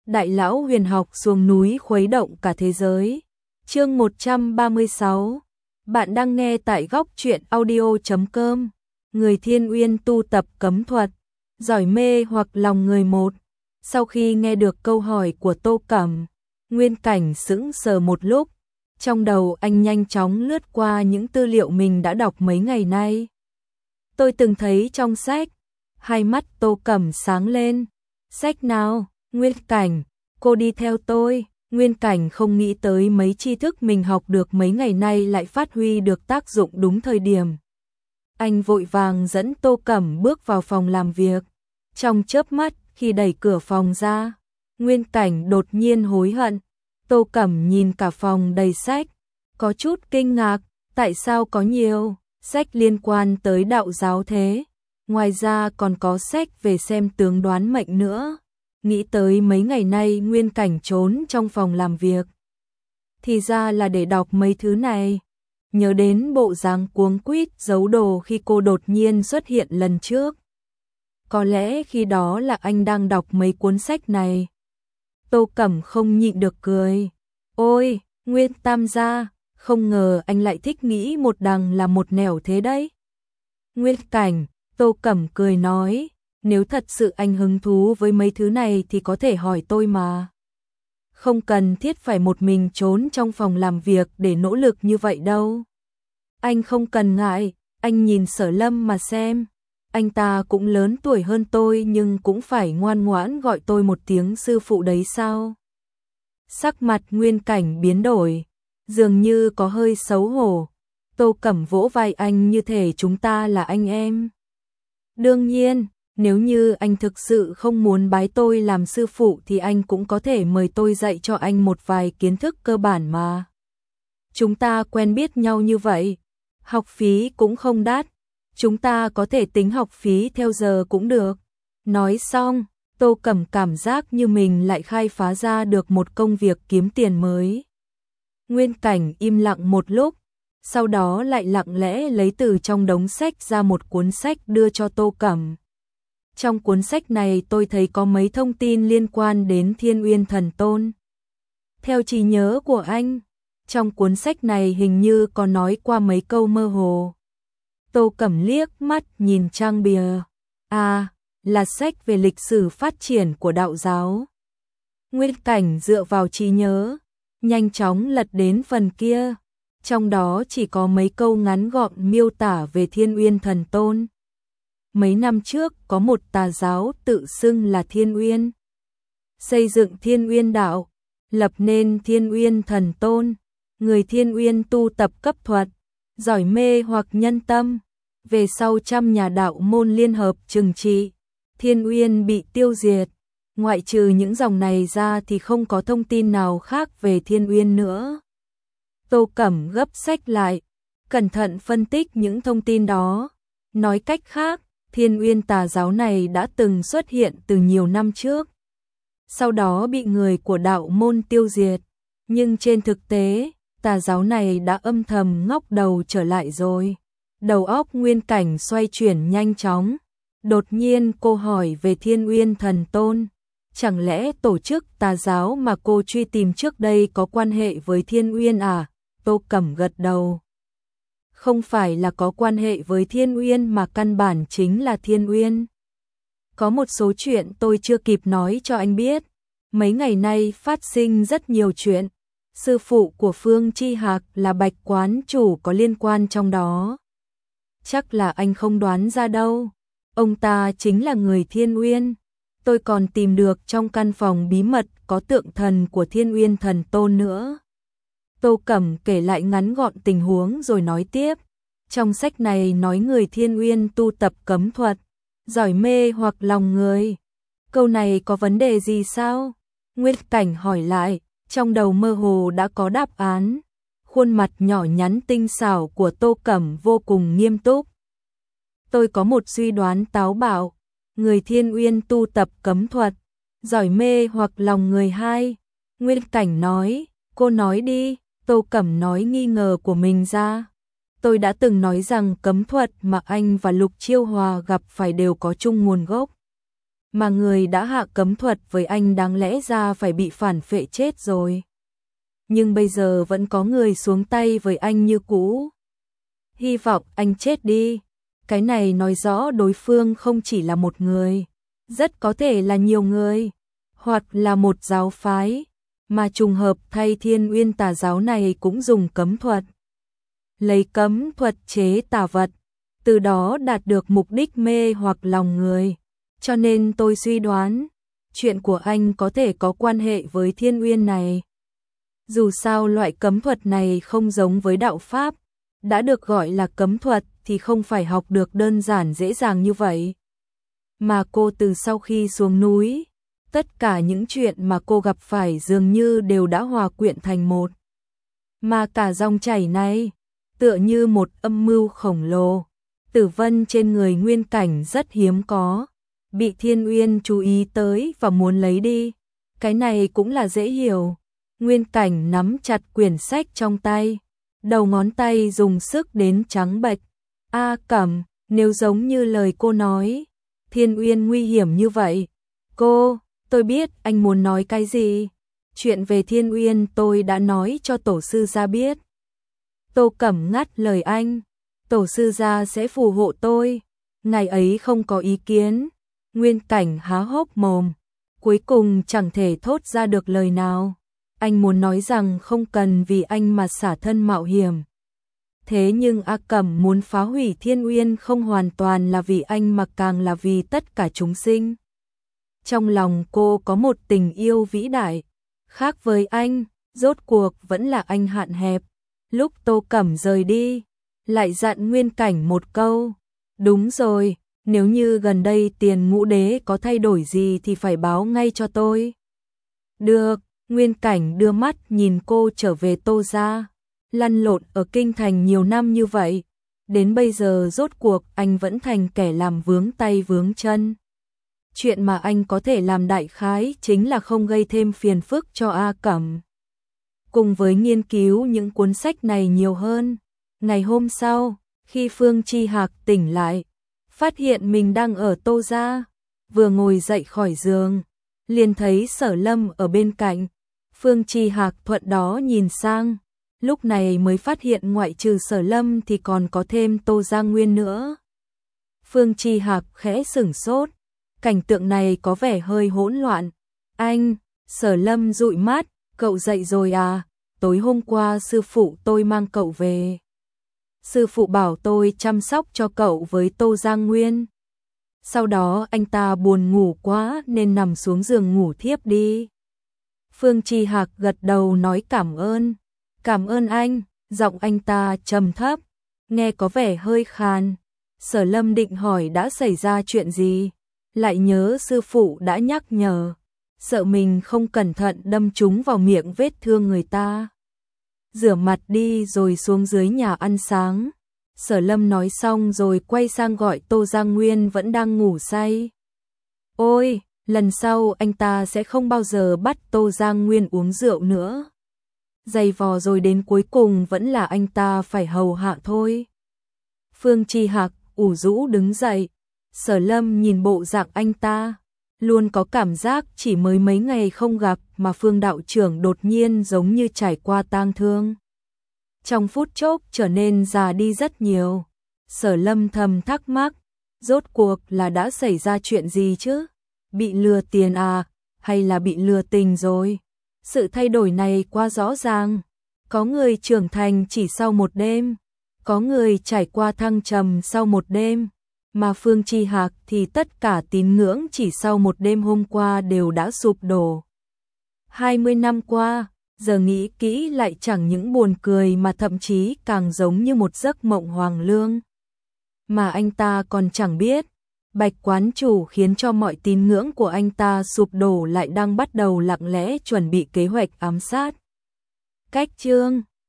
Đại lão huyền học xuống núi khuấy động cả thế giới. Chương 136. Bạn đang nghe tại góc truyện audio.com. Người Thiên Uyên tu tập cấm thuật, giỏi mê hoặc lòng người một. Sau khi nghe được câu hỏi của Tô Cẩm, Nguyên Cảnh sững sờ một lúc. Trong đầu anh nhanh chóng lướt qua những tư liệu mình đã đọc mấy ngày nay. Tôi từng thấy trong sách. Hai mắt Tô Cẩm sáng lên. Sách nào? Nguyên Cảnh, cô đi theo tôi. Nguyên Cảnh không nghĩ tới mấy tri thức mình học được mấy ngày nay lại phát huy được tác dụng đúng thời điểm. Anh vội vàng dẫn Tô Cẩm bước vào phòng làm việc. Trong chớp mắt khi đẩy cửa phòng ra, Nguyên Cảnh đột nhiên hối hận. Tô Cẩm nhìn cả phòng đầy sách, có chút kinh ngạc, tại sao có nhiều sách liên quan tới đạo giáo thế? Ngoài ra còn có sách về xem tướng đoán mệnh nữa. Nghĩ tới mấy ngày nay Nguyên Cảnh trốn trong phòng làm việc, thì ra là để đọc mấy thứ này. Nhớ đến bộ dáng cuống quýt giấu đồ khi cô đột nhiên xuất hiện lần trước. Có lẽ khi đó là anh đang đọc mấy cuốn sách này. Tô Cẩm không nhịn được cười. Ôi, Nguyên Tam gia, không ngờ anh lại thích nghĩ một đằng là một nẻo thế đấy. Nguyên Cảnh, Tô Cẩm cười nói, nếu thật sự anh hứng thú với mấy thứ này thì có thể hỏi tôi mà. Không cần thiết phải một mình trốn trong phòng làm việc để nỗ lực như vậy đâu. Anh không cần ngại, anh nhìn Sở Lâm mà xem. Anh ta cũng lớn tuổi hơn tôi nhưng cũng phải ngoan ngoãn gọi tôi một tiếng sư phụ đấy sao? Sắc mặt Nguyên Cảnh biến đổi, dường như có hơi xấu hổ. Tô Cẩm vỗ vai anh như thể chúng ta là anh em. Đương nhiên, nếu như anh thực sự không muốn bái tôi làm sư phụ thì anh cũng có thể mời tôi dạy cho anh một vài kiến thức cơ bản mà. Chúng ta quen biết nhau như vậy, học phí cũng không đắt, chúng ta có thể tính học phí theo giờ cũng được. Nói xong, Tô Cẩm cảm giác như mình lại khai phá ra được một công việc kiếm tiền mới. Nguyên Cảnh im lặng một lúc, sau đó lại lặng lẽ lấy từ trong đống sách ra một cuốn sách đưa cho Tô Cẩm. Trong cuốn sách này tôi thấy có mấy thông tin liên quan đến Thiên Uyên Thần Tôn. Theo trí nhớ của anh, trong cuốn sách này hình như có nói qua mấy câu mơ hồ. Tô Cẩm liếc mắt nhìn trang bìa. À, là sách về lịch sử phát triển của đạo giáo. Nguyên Cảnh dựa vào trí nhớ, nhanh chóng lật đến phần kia. Trong đó chỉ có mấy câu ngắn gọn miêu tả về Thiên Uyên Thần Tôn. Mấy năm trước có một tà giáo tự xưng là Thiên Uyên, xây dựng Thiên Uyên đạo, lập nên Thiên Uyên Thần Tôn. Người Thiên Uyên tu tập cấp thuật, giỏi mê hoặc nhân tâm. Về sau 100 nhà đạo môn liên hợp trừng trị, Thiên Uyên bị tiêu diệt. Ngoại trừ những dòng này ra thì không có thông tin nào khác về Thiên Uyên nữa. Tô Cẩm gấp sách lại, cẩn thận phân tích những thông tin đó. Nói cách khác, Thiên Uyên tà giáo này đã từng xuất hiện từ nhiều năm trước, sau đó bị người của đạo môn tiêu diệt. Nhưng trên thực tế, tà giáo này đã âm thầm ngóc đầu trở lại rồi. Đầu óc Nguyên Cảnh xoay chuyển nhanh chóng. Đột nhiên cô hỏi về Thiên Uyên Thần Tôn. Chẳng lẽ tổ chức tà giáo mà cô truy tìm trước đây có quan hệ với Thiên Uyên à? Tô Cẩm gật đầu. Không phải là có quan hệ với Thiên Uyên mà căn bản chính là Thiên Uyên. Có một số chuyện tôi chưa kịp nói cho anh biết. Mấy ngày nay phát sinh rất nhiều chuyện. Sư phụ của Phương Chi Hạc là Bạch quán chủ có liên quan trong đó. Chắc là anh không đoán ra đâu. Ông ta chính là người Thiên Uyên. Tôi còn tìm được trong căn phòng bí mật có tượng thần của Thiên Uyên Thần Tôn nữa. Tô Cẩm kể lại ngắn gọn tình huống rồi nói tiếp. Trong sách này nói người Thiên Uyên tu tập cấm thuật, giỏi mê hoặc lòng người. Câu này có vấn đề gì sao? Nguyên Cảnh hỏi lại, trong đầu mơ hồ đã có đáp án. Khuôn mặt nhỏ nhắn tinh xảo của Tô Cẩm vô cùng nghiêm túc. Tôi có một suy đoán táo bạo. Người Thiên Uyên tu tập cấm thuật, giỏi mê hoặc lòng người hai. Nguyên Cảnh nói, cô nói đi. Tô Cẩm nói nghi ngờ của mình ra. Tôi đã từng nói rằng cấm thuật mà anh và Lục Chiêu Hòa gặp phải đều có chung nguồn gốc. mà người đã hạ cấm thuật với anh đáng lẽ ra phải bị phản phệ chết rồi. Nhưng bây giờ vẫn có người xuống tay với anh như cũ. Hy vọng anh chết đi. Cái này nói rõ đối phương không chỉ là một người, rất có thể là nhiều người, hoặc là một giáo phái, mà trùng hợp thay Thiên Uyên tà giáo này cũng dùng cấm thuật. Lấy cấm thuật chế tà vật, từ đó đạt được mục đích mê hoặc lòng người. Cho nên tôi suy đoán, chuyện của anh có thể có quan hệ với Thiên Uyên này. Dù sao loại cấm thuật này không giống với đạo Pháp, đã được gọi là cấm thuật thì không phải học được đơn giản dễ dàng như vậy. Mà cô từ sau khi xuống núi, tất cả những chuyện mà cô gặp phải dường như đều đã hòa quyện thành một. Mà cả dòng chảy này, tựa như một âm mưu khổng lồ, tử vân trên người Nguyên Cảnh rất hiếm có, bị Thiên Uyên chú ý tới và muốn lấy đi. Cái này cũng là dễ hiểu. Nguyên Cảnh nắm chặt quyển sách trong tay, đầu ngón tay dùng sức đến trắng bệch. A Cẩm, nếu giống như lời cô nói, Thiên Uyên nguy hiểm như vậy. Tôi biết anh muốn nói cái gì. Chuyện về Thiên Uyên tôi đã nói cho tổ sư gia biết. Tô Cẩm ngắt lời anh. Tổ sư gia sẽ phù hộ tôi. Ngày ấy không có ý kiến. Nguyên Cảnh há hốc mồm, cuối cùng chẳng thể thốt ra được lời nào. Anh muốn nói rằng không cần vì anh mà xả thân mạo hiểm. Thế nhưng A Cẩm muốn phá hủy Thiên Uyên không hoàn toàn là vì anh mà càng là vì tất cả chúng sinh. Trong lòng cô có một tình yêu vĩ đại, khác với anh, rốt cuộc vẫn là anh hạn hẹp. Lúc Tô Cẩm rời đi, lại dặn Nguyên Cảnh một câu. Đúng rồi, nếu như gần đây Tiền Ngũ Đế có thay đổi gì thì phải báo ngay cho tôi. Được, Nguyên Cảnh đưa mắt nhìn cô trở về Tô gia. Lăn lộn ở kinh thành nhiều năm như vậy, đến bây giờ rốt cuộc anh vẫn thành kẻ làm vướng tay vướng chân. Chuyện mà anh có thể làm đại khái chính là không gây thêm phiền phức cho A Cẩm. Cùng với nghiên cứu những cuốn sách này nhiều hơn. Ngày hôm sau, khi Phương Chi Hạc tỉnh lại, phát hiện mình đang ở Tô gia, vừa ngồi dậy khỏi giường, liền thấy Sở Lâm ở bên cạnh. Phương Chi Hạc thuận đó nhìn sang, lúc này mới phát hiện ngoại trừ Sở Lâm thì còn có thêm Tô Gia Nguyên nữa. Phương Chi Hạc khẽ sửng sốt, cảnh tượng này có vẻ hơi hỗn loạn. Anh, Sở Lâm dụi mắt, cậu dậy rồi à? Tối hôm qua sư phụ tôi mang cậu về. Sư phụ bảo tôi chăm sóc cho cậu với Tô Gia Nguyên. Sau đó anh ta buồn ngủ quá nên nằm xuống giường ngủ thiếp đi. Phương Chi Hạc gật đầu nói cảm ơn. Cảm ơn anh, giọng anh ta trầm thấp, nghe có vẻ hơi khàn. Sở Lâm định hỏi đã xảy ra chuyện gì, lại nhớ sư phụ đã nhắc nhở, sợ mình không cẩn thận đâm trúng vào miệng vết thương người ta. Rửa mặt đi rồi xuống dưới nhà ăn sáng. Sở Lâm nói xong rồi quay sang gọi Tô Gia Nguyên vẫn đang ngủ say. Ôi, lần sau anh ta sẽ không bao giờ bắt Tô Gia Nguyên uống rượu nữa. Dày vò rồi đến cuối cùng vẫn là anh ta phải hầu hạ thôi. Phương Chi Hạc ủ rũ đứng dậy. Sở Lâm nhìn bộ dạng anh ta, luôn có cảm giác chỉ mới mấy ngày không gặp mà Phương đạo trưởng đột nhiên giống như trải qua tang thương. Trong phút chốc trở nên già đi rất nhiều. Sở Lâm thầm thắc mắc, rốt cuộc là đã xảy ra chuyện gì chứ? Bị lừa tiền à, hay là bị lừa tình rồi? Sự thay đổi này quá rõ ràng. Có người trưởng thành chỉ sau một đêm, có người trải qua thăng trầm sau một đêm, mà Phương Chi Hạc thì tất cả tín ngưỡng chỉ sau một đêm hôm qua đều đã sụp đổ. 20 năm qua, giờ nghĩ kỹ lại chẳng những buồn cười mà thậm chí càng giống như một giấc mộng hoang lương. Mà anh ta còn chẳng biết, Bạch quán chủ khiến cho mọi tín ngưỡng của anh ta sụp đổ lại đang bắt đầu lặng lẽ chuẩn bị kế hoạch ám sát. Cách chương